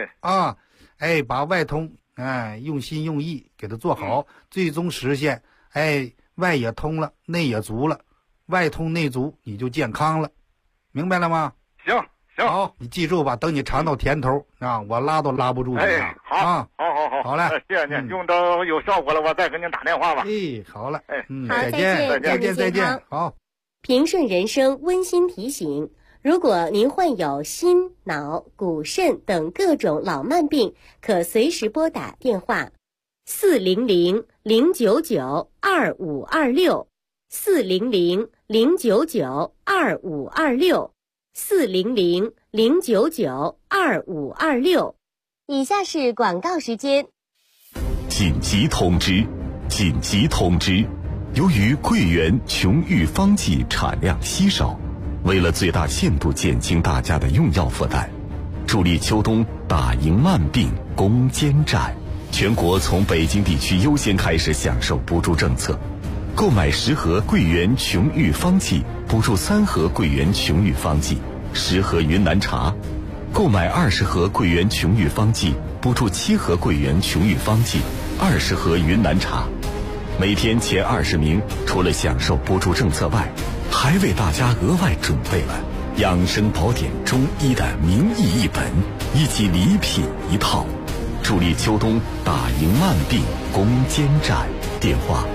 把外通用心用意给它做好，最终实现外也通了，内也足了，外通内足，你就健康了，明白了吗？ 行， 好，你记住吧，等你尝到甜头啊，我拉都拉不住你啊！ 好啊， 好嘞， 谢谢您，用到有效果了，我再给您打电话吧。 好了， 好， 再见，好。 平顺人生温馨提醒：如果您患有心、脑、骨、肾等各种老慢病，可随时拨打电话400-099-2526，400-099-2526。以下是广告时间。 紧急通知！紧急通知！由于桂圆琼玉方剂产量稀少，为了最大限度减轻大家的用药负担，助力秋冬打赢慢病攻坚战，全国从北京地区优先开始享受补助政策。购买10盒桂圆琼玉方剂，补助3盒桂圆琼玉方剂，10盒云南茶；购买20盒桂圆琼玉方剂，补助7盒桂圆琼玉方剂，20盒云南茶。每天前20名，除了享受补助政策外，还为大家额外准备了养生宝典中医的名医1本以及礼品1套，助力秋冬打赢慢病攻坚战。电话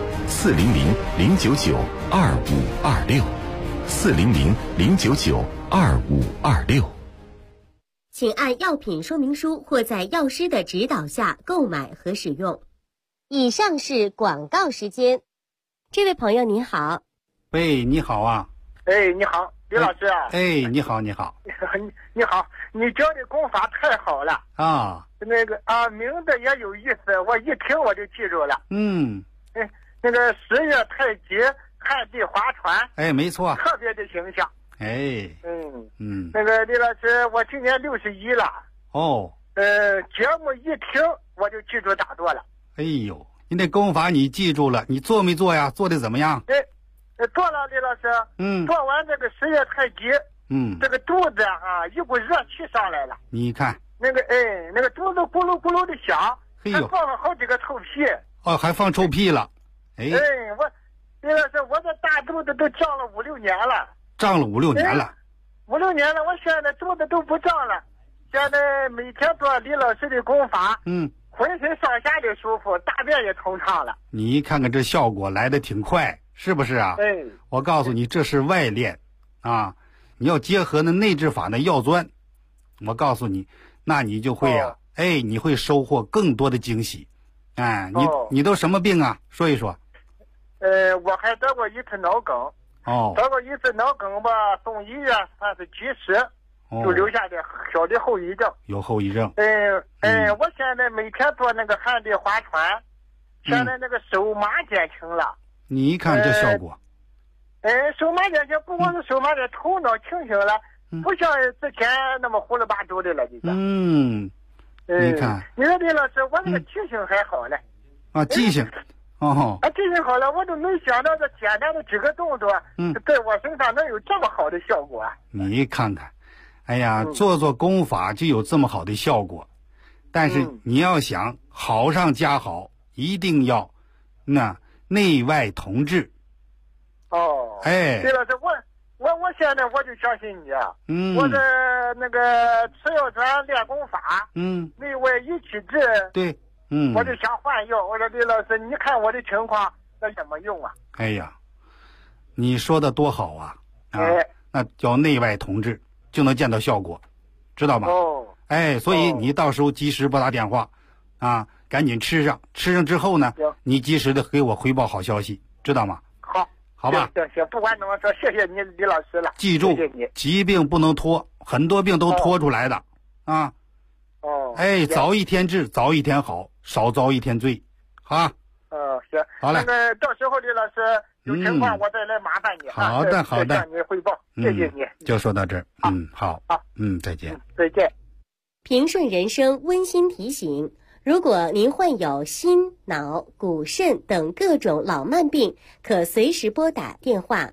400-099-2526，400-099-2526。 请按药品说明书或在药师的指导下购买和使用。以上是广告时间。这位朋友您好。 你好啊。 你好，李老师啊。 你好。 你好，你教的功法太好了啊。 那个名字也有意思，我一听我就记住了。那个10月太极旱地划船。 没错。 特别的形象。那个李老师，我今年61了。节目一听我就记住打坐了。 你那功法你记住了，你做没做呀？做的怎么样？ 做了，李老师。做完这个10月太极，这个肚子一股热气上来了。 你看， 那个肚子咕噜咕噜的响，还放了好几个臭屁。 还放臭屁了。 李老师，我这大肚子都胀了5-6年了。 胀了5-6年了。 5-6年了，我现在肚子都不胀了。现在每天做李老师的功法，浑身上下的舒服，大便也通畅了。 你看看这效果来得挺快，是不是啊？我告诉你，这是外练啊，你要结合那内治法的药钻，我告诉你，那你就会你会收获更多的惊喜。你都什么病啊？说一说。 我还得过一次脑梗。得过一次脑梗吧，送医院算是及时，就留下点小的后遗症。 有后遗症。 我现在每天做那个旱地划船，现在那个手麻减轻了。 你一看这效果。 手麻减轻，不光是手麻减，头脑清醒了，不像之前那么胡了八周的了，你看。 你说李老师，我这个记性还好呢。 记性。 记性好了，我都没想到这简单的几个动作，在我身上能有这么好的效果。 你看看，做功法就有这么好的效果，但是你要想好上加好，一定要内外同治。 李老师，我现在我就相信你啊。我这那个吃药转练功法，内外一起治。 对。 我就想换药，我说李老师，你看我的情况，那怎么用啊？ 你说的多好啊！那叫内外同治，就能见到效果，知道吗？所以你到时候及时拨打电话，赶紧吃上之后呢，你及时的给我汇报好消息，知道吗？好吧。 行，不管怎么说，谢谢你李老师了。 记住， 谢谢你。 疾病不能拖，很多病都拖出来的早一天治，早一天好，少遭一天罪，行。 好嘞。那个到时候李老师有情况我再来麻烦你。 好的。 向你汇报，谢谢你。 就说到这儿。好。再见。 再见。 平顺人生温馨提醒：如果您患有心、脑、骨、肾等各种老慢病，可随时拨打电话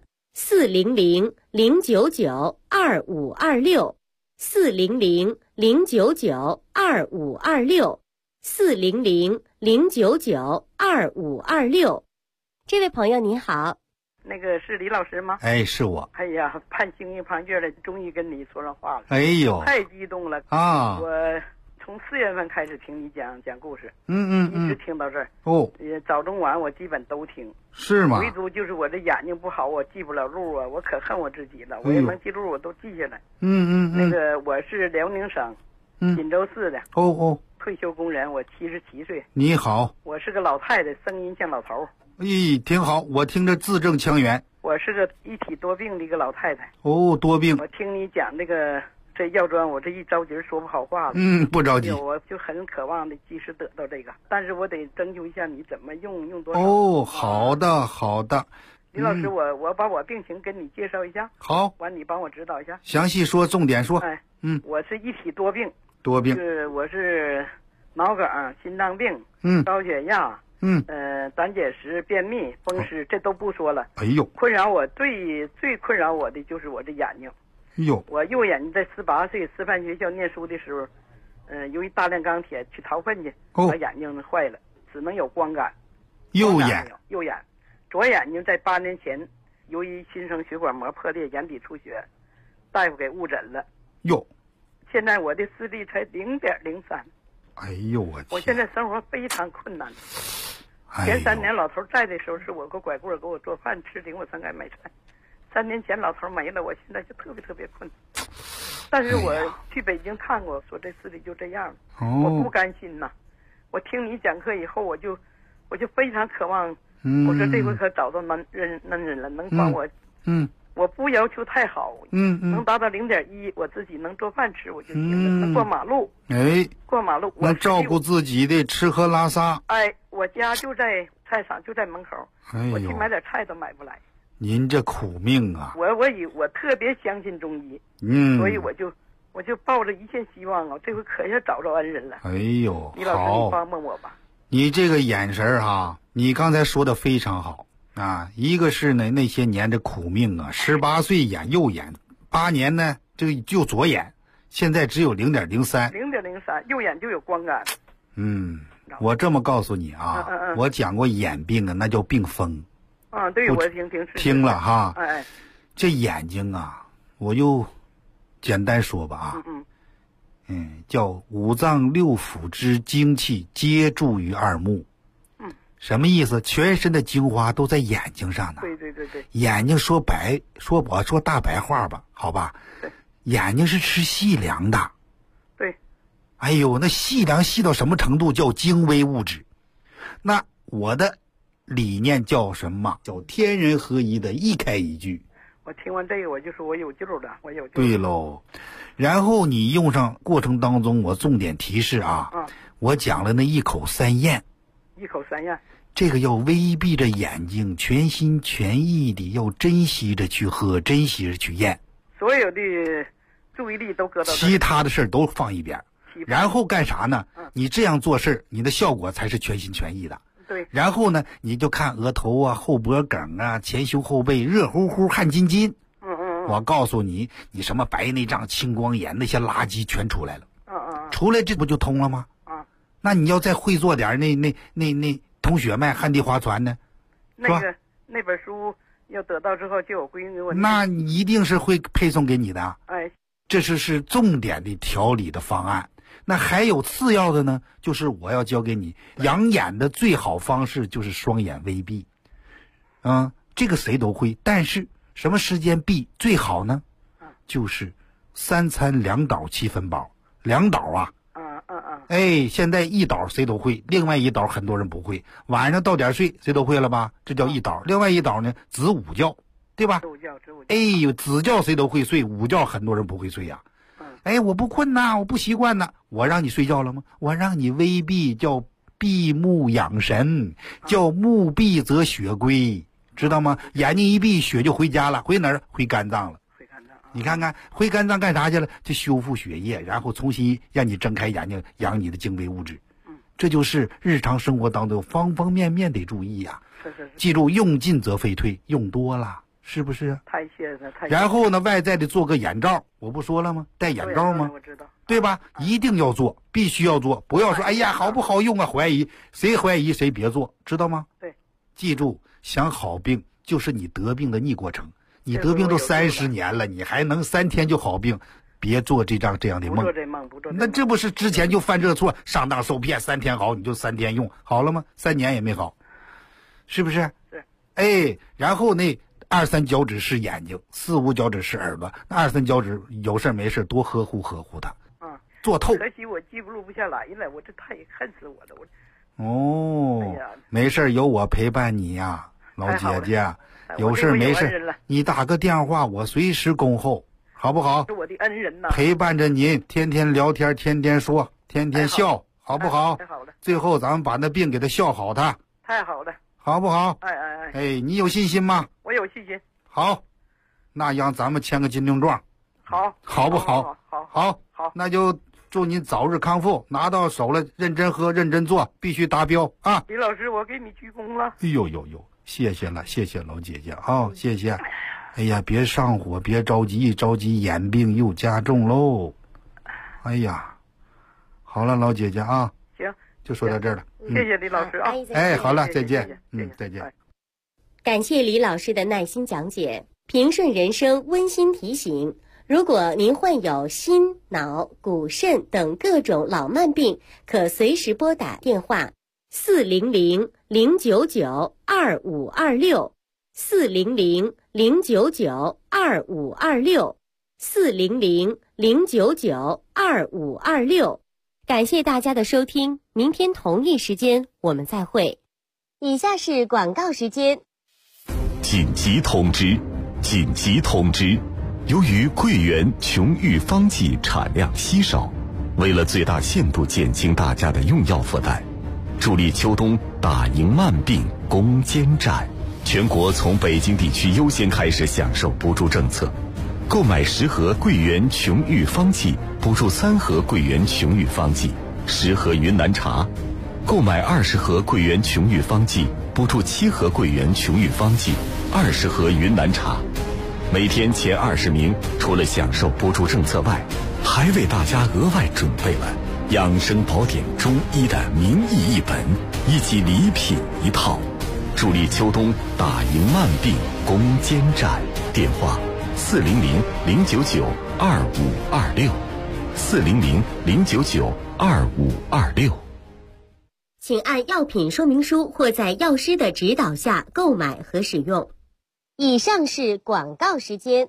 400-099-2526，400-099-2526，400-099-2526。 这位朋友您好， 那个是李老师吗？ 哎，是我。 哎呀，盼星星盼月了，终于跟你说上话了。 哎呦， 太激动了啊！ 我从4月份开始听你讲故事， 一直听到这儿。 哦， 早中晚我基本都听。 是吗？ 唯独就是我这眼睛不好，我记不了路啊，我可恨我自己了。我也能记路，我都记下来。那个我是辽宁省锦州市的。退休工人，我77岁。 你好。 我是个老太太，声音像老头。 咦，挺好，我听着字正腔圆。 我是个一体多病的一个老太太。 多病。 我听你讲这药砖，我这一着急说不好话了。 不着急。 我就很渴望的及时得到这个，但是我得征求一下你怎么用多少。 好的。 李老师，我把我病情跟你介绍一下。 好。 完，你帮我指导一下。 详细说，重点说。 我是一体多病。我是脑梗、心脏病、高血压。胆结石、便秘、风湿，这都不说了。 哎呦， 困扰我最困扰我的就是我这眼睛。我右眼睛在18岁师范学校念书的时候，由于大量钢铁去掏粪去，把眼睛坏了，只能有光感。 右眼， 左眼睛在8年前，由于新生血管膜破裂，眼底出血，大夫给误诊了。现在我的视力才0.03。 哎呦我现在生活非常困难。前3年老头在的时候，是我个拐棍给我做饭吃，领我上街买菜。3年前老头没了，我现在就特别困。但是我去北京看过，说这视力就这样了。我不甘心呐。我听你讲课以后，我就非常渴望。我说这回可找到男人了，能帮我。我不要求太好。能达到0.1，我自己能做饭吃我就行了。能过马路。过马路。 能照顾自己的吃喝拉撒。 我家就在菜场，就在门口。我去买点菜都买不来。 您这苦命啊！ 我特别相信中医。所以我就抱着一线希望啊，这回可要找着恩人了。 李老师，你帮帮我吧。 你这个眼神哈，你刚才说的非常好啊。一个是呢，那些年这苦命啊，18岁眼右眼，8年呢这个就左眼，现在只有0.03。 0.03，右眼就有光感。 我这么告诉你啊，我讲过眼病啊，那叫病风。 对，我听了哈。这眼睛啊，我就简单说吧啊。叫5脏6腑之精气皆注于2目。什么意思？全身的精华都在眼睛上呢。 对。 眼睛说大白话吧，好吧。眼睛是吃细粮的。 对。 哎呦，那细粮细到什么程度？叫精微物质。那我的理念叫什么？叫天人合一的一开一句。 我听完这个，我就说我有救了，我有救。 对喽，然后你用上过程当中，我重点提示啊，我讲了那1口3咽。 1口3咽。 这个要微闭着眼睛，全心全意的要珍惜着去喝，珍惜着去咽。 所有的注意力都搁到其他的事儿都放一边，然后干啥呢？你这样做事，你的效果才是全心全意的。 对。 然后呢，你就看额头啊、后脖梗啊、前胸后背热乎乎、汗津津。我告诉你，你什么白内障、青光眼那些垃圾全出来了。出来这不就通了吗？那你要再会做点那同血脉、旱地划船呢？ 那本书要得到之后，就有闺女我。 那你一定是会配送给你的。这是重点的调理的方案。那还有次要的呢，就是我要教给你养眼的最好方式就是双眼微闭。这个谁都会，但是什么时间闭最好呢？就是3餐2倒7分饱。2倒啊。现在1倒谁都会，另外1倒很多人不会。晚上到点睡谁都会了吧？这叫1倒。另外1倒呢，子午觉，对吧？子觉谁都会睡，午觉很多人不会睡呀。我不困呐，我不习惯呐。我让你睡觉了吗？我让你微闭，叫闭目养神，叫目闭则血归，知道吗？眼睛一闭，血就回家了，回哪儿？回肝脏了。你看看回肝脏干啥去了？就修复血液，然后重新让你睁开眼睛，养你的精微物质。这就是日常生活当中方方面面得注意呀。记住，用尽则废退，用多了是不是？ 太谢了， 然后呢，外在的做个眼罩，我不说了吗？戴眼罩吗？ 我知道， 对吧？一定要做，必须要做，不要说哎呀好不好用啊，怀疑，谁怀疑谁别做，知道吗？ 对， 记住， 想好病就是你得病的逆过程。你得病都30年了，你还能3天就好病？别做这样的梦。那这不是之前就犯这个错，上当受骗，3天好你就3天用好了吗？3年也没好，是不是？ 是。 哎，然后那2、3脚趾是眼睛，4、5脚趾是耳朵，那2、3脚趾有事没事多呵护它。做透。 可惜我记录不下来了，我这太恨死我了。 哎呀，没事有我陪伴你呀，老姐姐。有事没事，你打个电话，我随时恭候，好不好？ 是我的恩人呐， 陪伴着您，天天聊天，天天说，天天笑，好不好？ 太好了。 最后咱们把那病给他笑好他。 太好了。 好不好？ 哎， 你有信心吗？ 我有信心。 好，那样咱们签个金锭状。好不好？ 好， 那就祝您早日康复，拿到手了认真喝，认真做，必须达标啊！ 李老师，我给你鞠躬了。 哎呦，谢谢了，谢谢老姐姐啊，谢谢。哎呀，别上火，别着急眼病又加重喽。哎呀，好了，老姐姐啊， 行， 就说到这儿了。 谢谢李老师啊。 好了，再见。再见。 感谢李老师的耐心讲解，平顺人生温馨提醒：如果您患有心、脑、骨、肾等各种老慢病，可随时拨打电话400-099-2526，400-099-2526。感谢大家的收听，明天同一时间我们再会。以下是广告时间。 紧急通知！由于桂圆琼玉方剂产量稀少，为了最大限度减轻大家的用药负担，助力秋冬打赢慢病攻坚战，全国从北京地区优先开始享受补助政策。购买10盒桂圆琼玉方剂，补助3盒桂圆琼玉方剂，10盒云南茶；购买20盒桂圆琼玉方剂，补助7盒桂圆琼玉方剂，20盒云南茶。每天前20名，除了享受补助政策外，还为大家额外准备了养生宝典中医的名医1本以及礼品1套，助力秋冬打赢慢病攻坚战。电话400-099-2526，400-099-2526。 请按药品说明书或在药师的指导下购买和使用。以上是广告时间。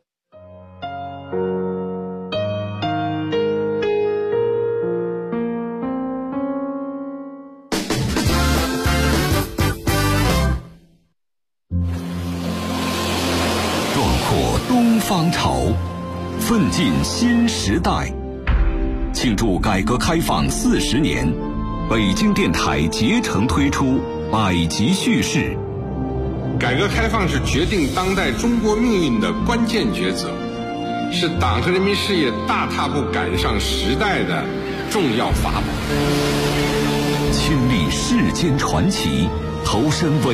壮阔东方潮，奋进新时代。庆祝改革开放40年，北京电台竭诚推出百集叙事。 改革开放是决定当代中国命运的关键抉择，是党和人民事业大踏步赶上时代的重要法宝。 亲历世间传奇，投身伟